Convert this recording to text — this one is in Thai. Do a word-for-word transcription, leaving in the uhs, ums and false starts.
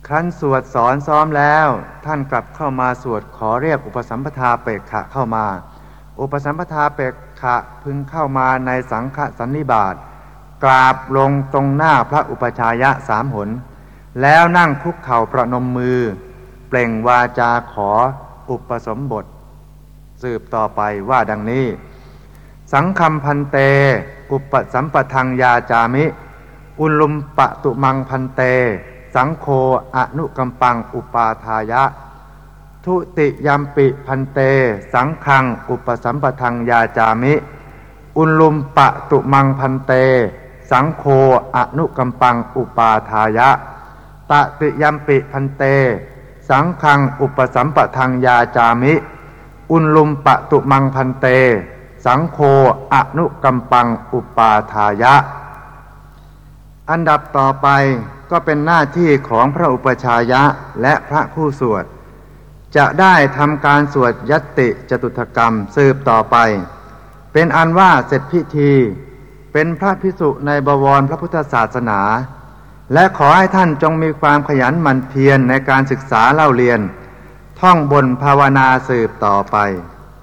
ครั้นสวดสอนซ้อมแล้วท่านกลับเข้ามาสวดขอเรียกอุปสัมปทาเปกขะเข้ามาอุปสัมปทาเปกขะพึงเข้ามาในสังฆสันนิบาตกราบลงตรงหน้าพระอุปชายะสามหนแล้วนั่งคุกเข่าประนมมือเปล่งวาจาขออุปสมบทสืบต่อไปว่าดังนี้สังคัมพันเตอุปสัมปทังยาจามิอุลุมปะตุมังพันเตสังโฆอนุกัมปังอุปาทายะทุติยัมปิพันเตสังฆังอุปสัมปทังยาจามิอุลุมปะตุมังพันเตสังโฆอนุกัมปังอุปาทายะตติยัมปิพันเตสังฆังอุปสัมปทังยาจามิอุลุมปะตุมังพันเตสังโฆอนุกัมปังอุปาทายะอันดับต่อไปก็เป็นหน้าที่ของพระอุปชายะและพระผู้สวดจะได้ทำการสวดยัตติจตุถกรรมสืบต่อไปเป็นอันว่าเสร็จพิธีเป็นพระภิกษุในบวรพระพุทธศาสนาและขอให้ท่านจงมีความขยันหมั่นเพียรในการศึกษาเล่าเรียนท่องบนภาวนาสืบต่อไป